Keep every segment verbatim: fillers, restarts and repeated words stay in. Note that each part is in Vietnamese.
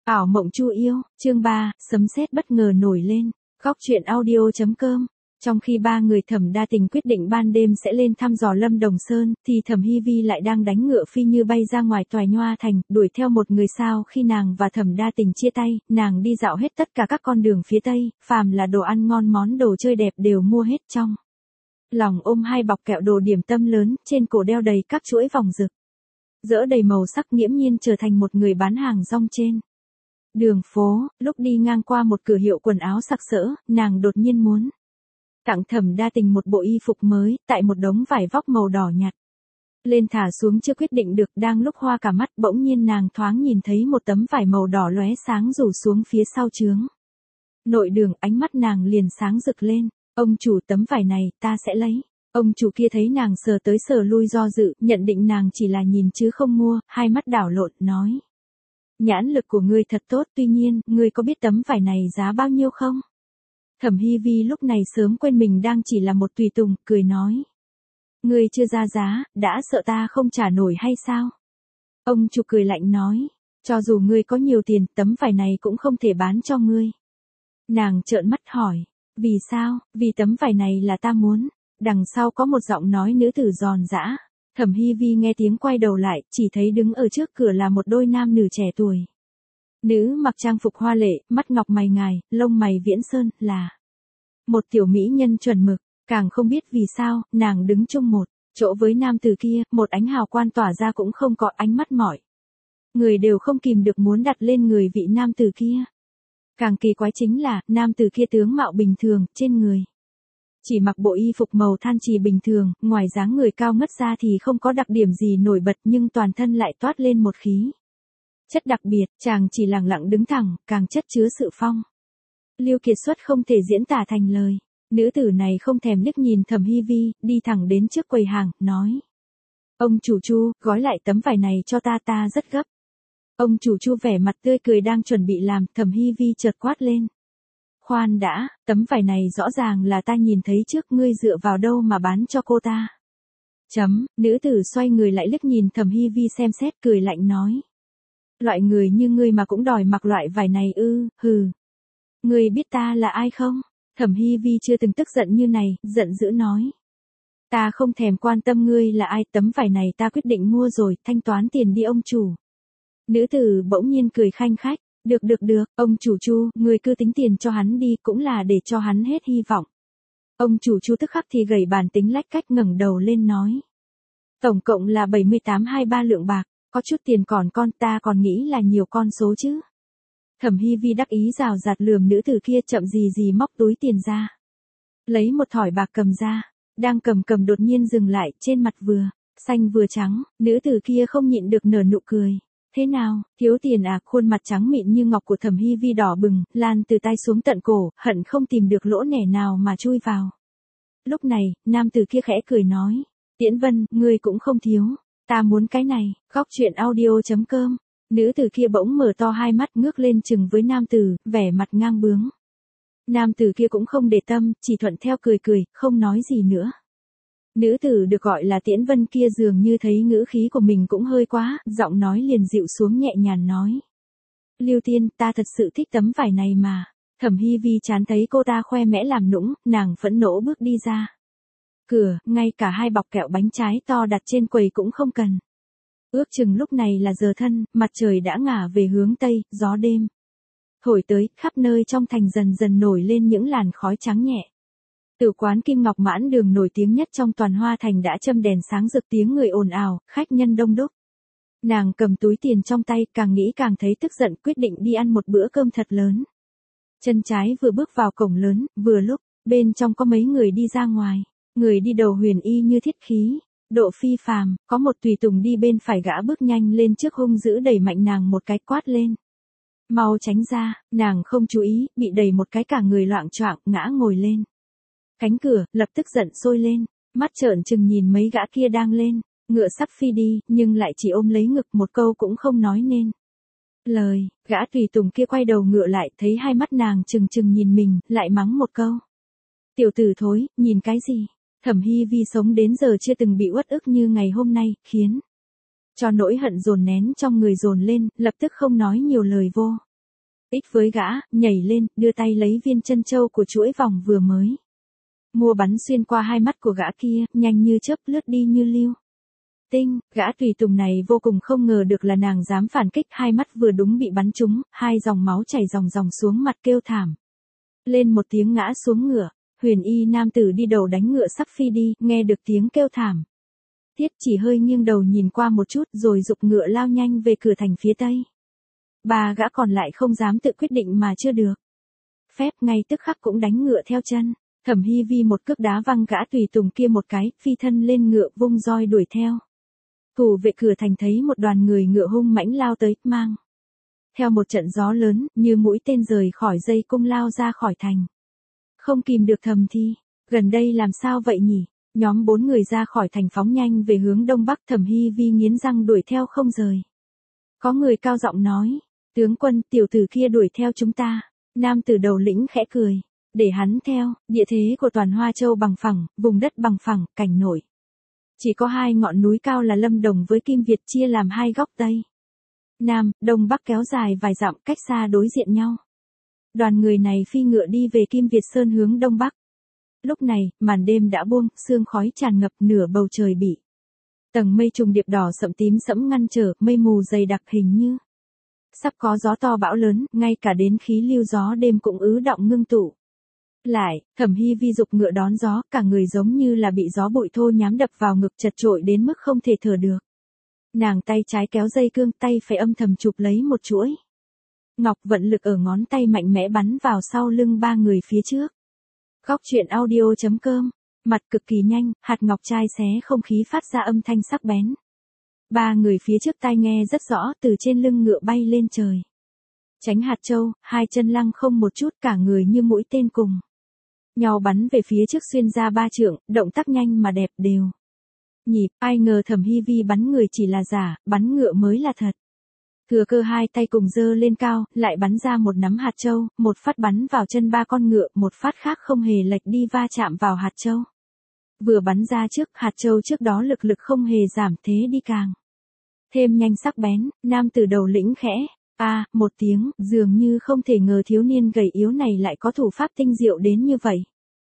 Ảo mộng Chu yêu, chương ba, sấm sét bất ngờ nổi lên. Góc truyện audio chấm com. Trong khi ba người Thẩm Đa Tình quyết định ban đêm sẽ lên thăm dò Lâm Đồng Sơn, thì Thẩm Hy Vi lại đang đánh ngựa phi như bay ra ngoài tòa Nhoa Thành, đuổi theo một người sao. Khi nàng và Thẩm Đa Tình chia tay, nàng đi dạo hết tất cả các con đường phía Tây, phàm là đồ ăn ngon món đồ chơi đẹp đều mua hết, trong lòng ôm hai bọc kẹo đồ điểm tâm lớn, trên cổ đeo đầy các chuỗi vòng rực rỡ đầy màu sắc, nghiễm nhiên trở thành một người bán hàng rong trên đường phố. Lúc đi ngang qua một cửa hiệu quần áo sặc sỡ, nàng đột nhiên muốn tặng Thẩm Đa Tình một bộ y phục mới, tại một đống vải vóc màu đỏ nhạt lên thả xuống chưa quyết định được. Đang lúc hoa cả mắt, bỗng nhiên nàng thoáng nhìn thấy một tấm vải màu đỏ lóe sáng rủ xuống phía sau trướng nội đường, ánh mắt nàng liền sáng rực lên. Ông chủ, tấm vải này ta sẽ lấy. Ông chủ kia thấy nàng sờ tới sờ lui do dự, nhận định nàng chỉ là nhìn chứ không mua, hai mắt đảo lộn, nói: Nhãn lực của ngươi thật tốt, tuy nhiên, ngươi có biết tấm vải này giá bao nhiêu không? Thẩm Hy Vi lúc này sớm quên mình đang chỉ là một tùy tùng, cười nói: Ngươi chưa ra giá, đã sợ ta không trả nổi hay sao? Ông chủ cười lạnh nói: Cho dù ngươi có nhiều tiền, tấm vải này cũng không thể bán cho ngươi. Nàng trợn mắt hỏi: Vì sao? Vì tấm vải này là ta muốn. Đằng sau có một giọng nói nữ tử giòn giã. Thẩm Hy Vi nghe tiếng quay đầu lại, chỉ thấy đứng ở trước cửa là một đôi nam nữ trẻ tuổi. Nữ mặc trang phục hoa lệ, mắt ngọc mày ngài, lông mày viễn sơn, là một tiểu mỹ nhân chuẩn mực. Càng không biết vì sao, nàng đứng chung một chỗ với nam tử kia, một ánh hào quang tỏa ra cũng không có, ánh mắt mọi người đều không kìm được muốn đặt lên người vị nam tử kia. Càng kỳ quái chính là, nam tử kia tướng mạo bình thường, trên người chỉ mặc bộ y phục màu than trì bình thường, ngoài dáng người cao ngất ra thì không có đặc điểm gì nổi bật, nhưng toàn thân lại toát lên một khí chất đặc biệt. Chàng chỉ lẳng lặng đứng thẳng, càng chất chứa sự phong lưu kiệt xuất không thể diễn tả thành lời. Nữ tử này không thèm liếc nhìn Thẩm Hy Vi, đi thẳng đến trước quầy hàng, nói: Ông chủ Chu, gói lại tấm vải này cho ta, ta rất gấp. Ông chủ Chu vẻ mặt tươi cười đang chuẩn bị làm, Thẩm Hy Vi chợt quát lên: Khoan đã, tấm vải này rõ ràng là ta nhìn thấy trước, ngươi dựa vào đâu mà bán cho cô ta? Chấm, nữ tử xoay người lại liếc nhìn Thẩm Hy Vi xem xét, cười lạnh nói: Loại người như ngươi mà cũng đòi mặc loại vải này ư? Hừ. Ngươi biết ta là ai không? Thẩm Hy Vi chưa từng tức giận như này, giận dữ nói: Ta không thèm quan tâm ngươi là ai, tấm vải này ta quyết định mua rồi, thanh toán tiền đi ông chủ. Nữ tử bỗng nhiên cười khanh khách: Được được được, ông chủ Chu, người cứ tính tiền cho hắn đi, cũng là để cho hắn hết hy vọng. Ông chủ Chu tức khắc thì gầy bàn tính lách cách ngẩng đầu lên nói: Tổng cộng là bảy mươi tám hai ba lượng bạc, có chút tiền còn con, ta còn nghĩ là nhiều con số chứ. Thẩm Hy Vi đắc ý rào rạt lườm nữ tử kia, chậm gì gì móc túi tiền ra. Lấy một thỏi bạc cầm ra, đang cầm cầm đột nhiên dừng lại, trên mặt vừa xanh vừa trắng, nữ tử kia không nhịn được nở nụ cười. Thế nào, thiếu tiền à? Khuôn mặt trắng mịn như ngọc của Thẩm Hy Vi đỏ bừng, lan từ tay xuống tận cổ, hận không tìm được lỗ nẻ nào mà chui vào. Lúc này, nam tử kia khẽ cười nói: Tiễn Vân, ngươi cũng không thiếu. Ta muốn cái này. Góc truyện audio chấm com. Nữ tử kia bỗng mở to hai mắt, ngước lên chừng với nam tử, vẻ mặt ngang bướng. Nam tử kia cũng không để tâm, chỉ thuận theo cười cười, không nói gì nữa. Nữ tử được gọi là Tiễn Vân kia dường như thấy ngữ khí của mình cũng hơi quá, giọng nói liền dịu xuống nhẹ nhàng nói: Lưu Tiên, ta thật sự thích tấm vải này mà. Thẩm Hy Vi chán thấy cô ta khoe mẽ làm nũng, nàng phẫn nộ bước đi ra cửa, ngay cả hai bọc kẹo bánh trái to đặt trên quầy cũng không cần. Ước chừng lúc này là giờ thân, mặt trời đã ngả về hướng Tây, gió đêm thổi tới, khắp nơi trong thành dần dần nổi lên những làn khói trắng nhẹ. Tử quán Kim Ngọc Mãn Đường nổi tiếng nhất trong toàn Hoa Thành đã châm đèn sáng rực, tiếng người ồn ào, khách nhân đông đúc. Nàng cầm túi tiền trong tay, càng nghĩ càng thấy tức giận, quyết định đi ăn một bữa cơm thật lớn. Chân trái vừa bước vào cổng lớn, vừa lúc bên trong có mấy người đi ra ngoài. Người đi đầu huyền y như thiết khí, độ phi phàm, có một tùy tùng đi bên phải, gã bước nhanh lên trước, hung dữ đẩy mạnh nàng một cái, quát lên: Mau tránh ra! Nàng không chú ý, bị đẩy một cái cả người loạng choạng, ngã ngồi lên cánh cửa, lập tức giận sôi lên, mắt trợn trừng nhìn mấy gã kia đang lên ngựa sắp phi đi, nhưng lại chỉ ôm lấy ngực, một câu cũng không nói nên lời. Gã tùy tùng kia quay đầu ngựa lại, thấy hai mắt nàng trừng trừng nhìn mình, lại mắng một câu: Tiểu tử thối, nhìn cái gì? Thẩm Hy Vi sống đến giờ chưa từng bị uất ức như ngày hôm nay, khiến cho nỗi hận dồn nén trong người dồn lên, lập tức không nói nhiều lời vô Ích với gã, nhảy lên, đưa tay lấy viên chân châu của chuỗi vòng vừa mới mua bắn xuyên qua hai mắt của gã kia, nhanh như chớp lướt đi như lưu tinh. Gã tùy tùng này vô cùng không ngờ được là nàng dám phản kích, hai mắt vừa đúng bị bắn trúng, hai dòng máu chảy ròng ròng xuống mặt kêu thảm lên một tiếng ngã xuống ngựa. Huyền y nam tử đi đầu đánh ngựa sắp phi đi, nghe được tiếng kêu thảm thiết chỉ hơi nghiêng đầu nhìn qua một chút rồi giục ngựa lao nhanh về cửa thành phía tây. Ba gã còn lại không dám tự quyết định mà chưa được phép, ngay tức khắc cũng đánh ngựa theo chân. Thẩm Hi Vi một cước đá văng gã tùy tùng kia một cái, phi thân lên ngựa vung roi đuổi theo. Thủ vệ cửa thành thấy một đoàn người ngựa hung mãnh lao tới, mang theo một trận gió lớn, như mũi tên rời khỏi dây cung lao ra khỏi thành. Không kìm được thầm thì, gần đây làm sao vậy nhỉ? Nhóm bốn người ra khỏi thành phóng nhanh về hướng đông bắc. Thẩm Hi Vi nghiến răng đuổi theo không rời. Có người cao giọng nói, tướng quân, tiểu tử kia đuổi theo chúng ta. Nam tử đầu lĩnh khẽ cười, để hắn theo. Địa thế của toàn Hoa Châu bằng phẳng, vùng đất bằng phẳng, cảnh nổi. Chỉ có hai ngọn núi cao là Lâm Đồng với Kim Việt, chia làm hai góc tây, nam, đông bắc kéo dài vài dặm, cách xa đối diện nhau. Đoàn người này phi ngựa đi về Kim Việt Sơn hướng đông bắc. Lúc này, màn đêm đã buông, sương khói tràn ngập, nửa bầu trời bị tầng mây trùng điệp đỏ sậm tím sẫm ngăn trở, mây mù dày đặc hình như sắp có gió to bão lớn, ngay cả đến khí lưu gió đêm cũng ứ đọng ngưng tụ lại. Thẩm Hi Vi giục ngựa đón gió, cả người giống như là bị gió bụi thô nhám đập vào ngực, chật chội đến mức không thể thở được. Nàng tay trái kéo dây cương, tay phải âm thầm chụp lấy một chuỗi ngọc, vận lực ở ngón tay mạnh mẽ bắn vào sau lưng ba người phía trước. Góc truyện audio chấm com. Mặt cực kỳ nhanh, hạt ngọc trai xé không khí phát ra âm thanh sắc bén. Ba người phía trước tai nghe rất rõ, từ trên lưng ngựa bay lên trời. Tránh hạt châu, hai chân lăng không một chút, cả người như mũi tên cùng nhau bắn về phía trước xuyên ra ba trượng, động tác nhanh mà đẹp đều nhịp. Ai ngờ Thẩm Hi Vi bắn người chỉ là giả, bắn ngựa mới là thật. Thừa cơ hai tay cùng giơ lên cao, lại bắn ra một nắm hạt châu, một phát bắn vào chân ba con ngựa, một phát khác không hề lệch đi va chạm vào hạt châu. Vừa bắn ra trước, hạt châu trước đó lực lực không hề giảm, thế đi càng thêm nhanh sắc bén. Nam tử đầu lĩnh khẽ a à, một tiếng, dường như không thể ngờ thiếu niên gầy yếu này lại có thủ pháp tinh diệu đến như vậy.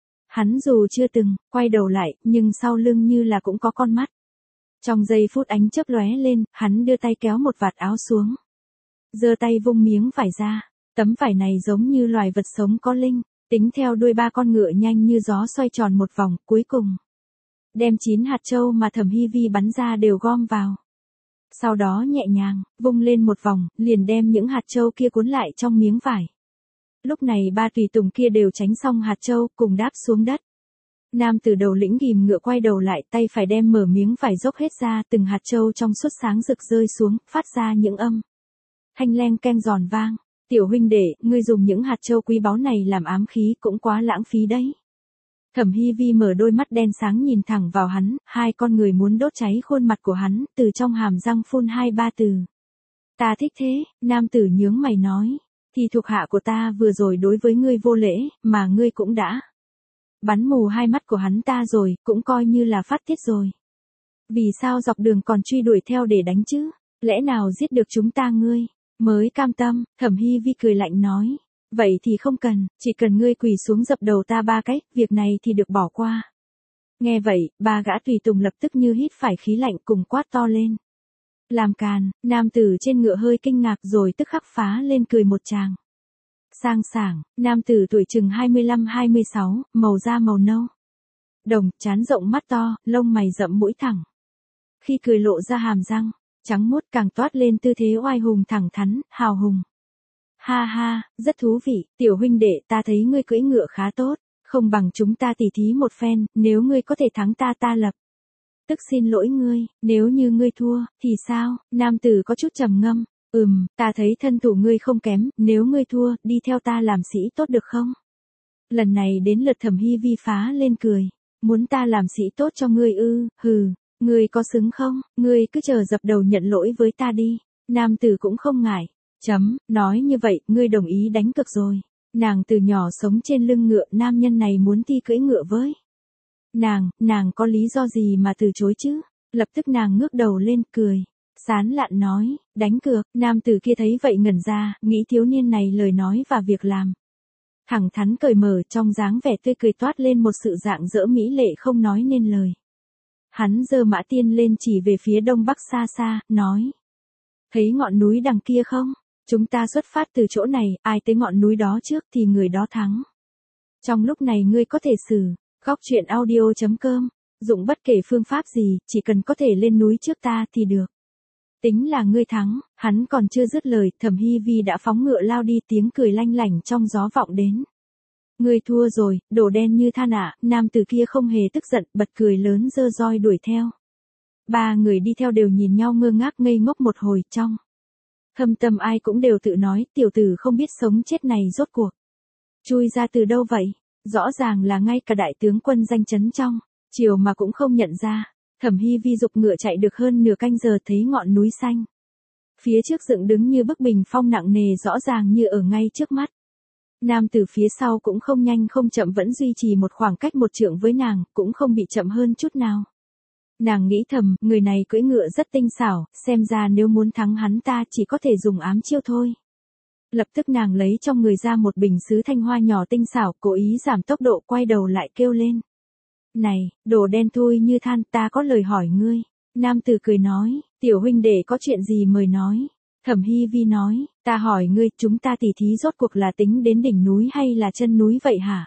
Hắn dù chưa từng quay đầu lại, nhưng sau lưng như là cũng có con mắt. Trong giây phút ánh chớp lóe lên, hắn đưa tay kéo một vạt áo xuống, giơ tay vung miếng vải ra. Tấm vải này giống như loài vật sống có linh, tính theo đuôi ba con ngựa nhanh như gió xoay tròn một vòng, cuối cùng đem chín hạt châu mà Thẩm Hi Vi bắn ra đều gom vào. Sau đó nhẹ nhàng vung lên một vòng, liền đem những hạt châu kia cuốn lại trong miếng vải. Lúc này ba tùy tùng kia đều tránh xong hạt châu, cùng đáp xuống đất. Nam tử đầu lĩnh ghìm ngựa quay đầu lại, tay phải đem mở miếng vải dốc hết ra, từng hạt châu trong suốt sáng rực rơi xuống, phát ra những âm thanh leng keng giòn vang. Tiểu huynh đệ, ngươi dùng những hạt châu quý báu này làm ám khí cũng quá lãng phí đấy. Thẩm Hi Vi mở đôi mắt đen sáng nhìn thẳng vào hắn, hai con người muốn đốt cháy khuôn mặt của hắn, từ trong hàm răng phun hai ba từ. Ta thích thế. Nam tử nhướng mày nói, thì thuộc hạ của ta vừa rồi đối với ngươi vô lễ, mà ngươi cũng đã bắn mù hai mắt của hắn ta rồi, cũng coi như là phát tiết rồi. Vì sao dọc đường còn truy đuổi theo để đánh chứ? Lẽ nào giết được chúng ta ngươi mới cam tâm? Thẩm Hi Vi cười lạnh nói, vậy thì không cần, chỉ cần ngươi quỳ xuống dập đầu ta ba cái, việc này thì được bỏ qua. Nghe vậy, ba gã tùy tùng lập tức như hít phải khí lạnh, cùng quát to lên. Làm càn. Nam tử trên ngựa hơi kinh ngạc rồi tức khắc phá lên cười một tràng sang sảng. Nam tử tuổi chừng hai mươi lăm hai mươi sáu, màu da màu nâu đồng, trán rộng mắt to, lông mày rậm mũi thẳng. Khi cười lộ ra hàm răng trắng muốt, càng toát lên tư thế oai hùng thẳng thắn, hào hùng. Ha ha, rất thú vị, tiểu huynh đệ, ta thấy ngươi cưỡi ngựa khá tốt, không bằng chúng ta tỉ thí một phen, nếu ngươi có thể thắng ta ta lập tức xin lỗi ngươi, nếu như ngươi thua, thì sao? Nam tử có chút trầm ngâm, ừm, ta thấy thân thủ ngươi không kém, nếu ngươi thua, đi theo ta làm sĩ tốt được không? Lần này đến lượt Thẩm Hi Vi phá lên cười, muốn ta làm sĩ tốt cho ngươi ư? Hừ, ngươi có xứng không? Ngươi cứ chờ dập đầu nhận lỗi với ta đi. Nam tử cũng không ngại. Chấm, nói như vậy, ngươi đồng ý đánh cược rồi. Nàng từ nhỏ sống trên lưng ngựa, nam nhân này muốn thi cưỡi ngựa với nàng, nàng có lý do gì mà từ chối chứ? Lập tức nàng ngước đầu lên, cười. Sán lạn nói, đánh cược, nam tử kia thấy vậy ngẩn ra, nghĩ thiếu niên này lời nói và việc làm. Thẳng thắn cởi mở, trong dáng vẻ tươi cười toát lên một sự rạng rỡ mỹ lệ không nói nên lời. Hắn giơ mã tiên lên chỉ về phía đông bắc xa xa, nói. Thấy ngọn núi đằng kia không? Chúng ta xuất phát từ chỗ này, ai tới ngọn núi đó trước thì người đó thắng. Trong lúc này ngươi có thể xử, góc truyện audio chấm com, dụng bất kể phương pháp gì, chỉ cần có thể lên núi trước ta thì được. Tính là ngươi thắng, hắn còn chưa dứt lời, Thẩm Hy Vi đã phóng ngựa lao đi, tiếng cười lanh lảnh trong gió vọng đến. Ngươi thua rồi, đồ đen như than ạ, nam tử kia không hề tức giận, bật cười lớn giơ roi đuổi theo. Ba người đi theo đều nhìn nhau ngơ ngác ngây ngốc một hồi, trong thâm tâm ai cũng đều tự nói, tiểu tử không biết sống chết này rốt cuộc chui ra từ đâu vậy, rõ ràng là ngay cả đại tướng quân danh chấn trong triều mà cũng không nhận ra. Thẩm Hy Vi giục ngựa chạy được hơn nửa canh giờ thấy ngọn núi xanh phía trước dựng đứng như bức bình phong nặng nề, rõ ràng như ở ngay trước mắt. Nam tử phía sau cũng không nhanh không chậm, vẫn duy trì một khoảng cách một trượng với nàng, cũng không bị chậm hơn chút nào. Nàng nghĩ thầm, người này cưỡi ngựa rất tinh xảo, xem ra nếu muốn thắng hắn ta chỉ có thể dùng ám chiêu thôi. Lập tức nàng lấy trong người ra một bình sứ thanh hoa nhỏ tinh xảo, cố ý giảm tốc độ, quay đầu lại kêu lên. Này, đồ đen thui như than, ta có lời hỏi ngươi. Nam tử cười nói, tiểu huynh đệ có chuyện gì mời nói. Thẩm Hy Vi nói, ta hỏi ngươi, chúng ta tỉ thí rốt cuộc là tính đến đỉnh núi hay là chân núi vậy hả?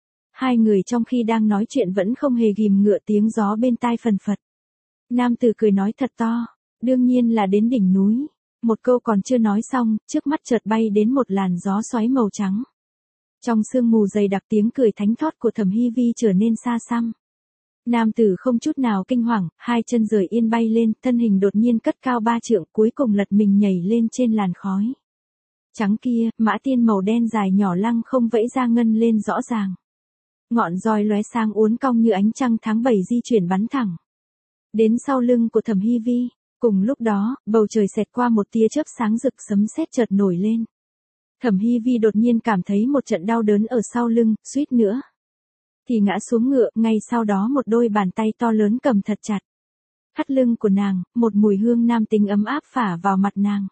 Hai người trong khi đang nói chuyện vẫn không hề ghim ngựa, tiếng gió bên tai phần phật. Nam tử cười nói thật to, đương nhiên là đến đỉnh núi. Một câu còn chưa nói xong, trước mắt chợt bay đến một làn gió xoáy màu trắng. Trong sương mù dày đặc, tiếng cười thánh thót của Thẩm Hy Vi trở nên xa xăm. Nam tử không chút nào kinh hoàng, hai chân rời yên bay lên, thân hình đột nhiên cất cao ba trượng, cuối cùng lật mình nhảy lên trên làn khói trắng kia, mã tiên màu đen dài nhỏ lăng không vẫy ra ngân lên rõ ràng. Ngọn roi lóe sáng uốn cong như ánh trăng tháng bảy di chuyển bắn thẳng đến sau lưng của Thẩm Hy Vi. Cùng lúc đó, bầu trời xẹt qua một tia chớp sáng rực, sấm sét chợt nổi lên. Thẩm Hy Vi đột nhiên cảm thấy một trận đau đớn ở sau lưng, suýt nữa thì ngã xuống ngựa, ngay sau đó một đôi bàn tay to lớn cầm thật chặt thắt lưng của nàng, một mùi hương nam tính ấm áp phả vào mặt nàng.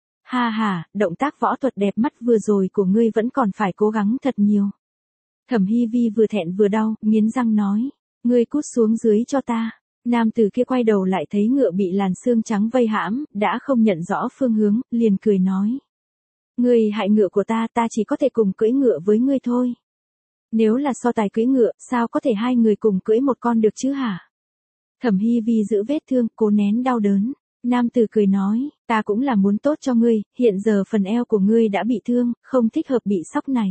Ha ha, động tác võ thuật đẹp mắt vừa rồi của ngươi vẫn còn phải cố gắng thật nhiều. Thẩm Hy Vi vừa thẹn vừa đau, nghiến răng nói, ngươi cút xuống dưới cho ta. Nam tử kia quay đầu lại thấy ngựa bị làn xương trắng vây hãm, đã không nhận rõ phương hướng, liền cười nói. Ngươi hại ngựa của ta, ta chỉ có thể cùng cưỡi ngựa với ngươi thôi. Nếu là so tài cưỡi ngựa, sao có thể hai người cùng cưỡi một con được chứ hả? Thẩm Hy Vi giữ vết thương, cố nén đau đớn. Nam tử cười nói, ta cũng là muốn tốt cho ngươi, hiện giờ phần eo của ngươi đã bị thương, không thích hợp bị sóc này.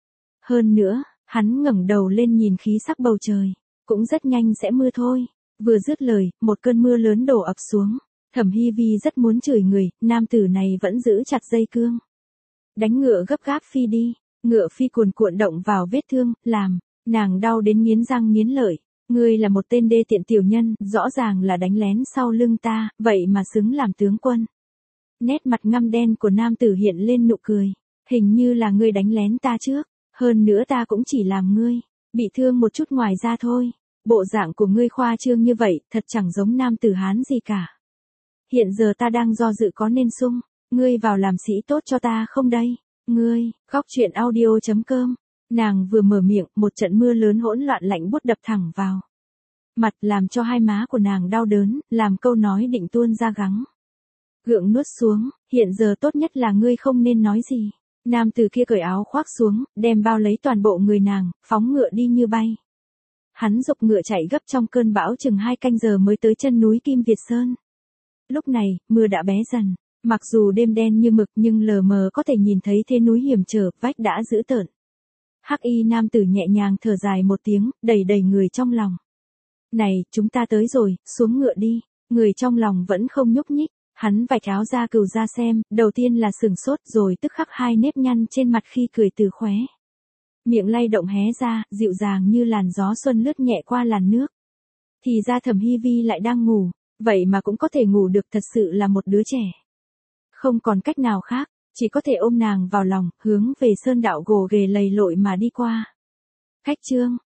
Hơn nữa, hắn ngẩng đầu lên nhìn khí sắc bầu trời, cũng rất nhanh sẽ mưa thôi. Vừa dứt lời, một cơn mưa lớn đổ ập xuống. Thẩm Hy Vi rất muốn chửi người, nam tử này vẫn giữ chặt dây cương. Đánh ngựa gấp gáp phi đi, ngựa phi cuồn cuộn động vào vết thương, làm nàng đau đến nghiến răng nghiến lợi. Ngươi là một tên đê tiện tiểu nhân, rõ ràng là đánh lén sau lưng ta, vậy mà xứng làm tướng quân. Nét mặt ngăm đen của nam tử hiện lên nụ cười. Hình như là ngươi đánh lén ta trước, hơn nữa ta cũng chỉ làm ngươi bị thương một chút ngoài ra thôi. Bộ dạng của ngươi khoa trương như vậy, thật chẳng giống nam tử Hán gì cả. Hiện giờ ta đang do dự có nên sung ngươi vào làm sĩ tốt cho ta không đây? Ngươi, góc truyện audio chấm com. Nàng vừa mở miệng, một trận mưa lớn hỗn loạn lạnh buốt đập thẳng vào mặt, làm cho hai má của nàng đau đớn, làm câu nói định tuôn ra gắng gượng nuốt xuống. Hiện giờ tốt nhất là ngươi không nên nói gì. Nam tử kia cởi áo khoác xuống, đem bao lấy toàn bộ người nàng, phóng ngựa đi như bay. Hắn giục ngựa chạy gấp trong cơn bão chừng hai canh giờ mới tới chân núi Kim Việt Sơn. Lúc này, mưa đã bé dần. Mặc dù đêm đen như mực nhưng lờ mờ có thể nhìn thấy thế núi hiểm trở, vách đã dữ tợn. Hắc y nam tử nhẹ nhàng thở dài một tiếng, đầy đầy người trong lòng. Này, chúng ta tới rồi, xuống ngựa đi. Người trong lòng vẫn không nhúc nhích. Hắn vạch áo ra cừu ra xem, đầu tiên là sừng sốt rồi tức khắc hai nếp nhăn trên mặt khi cười từ khóe miệng lay động hé ra, dịu dàng như làn gió xuân lướt nhẹ qua làn nước. Thì ra Thẩm Hy Vi lại đang ngủ, vậy mà cũng có thể ngủ được, thật sự là một đứa trẻ. Không còn cách nào khác, chỉ có thể ôm nàng vào lòng, hướng về sơn đạo gồ ghề lầy lội mà đi qua. Khách chương,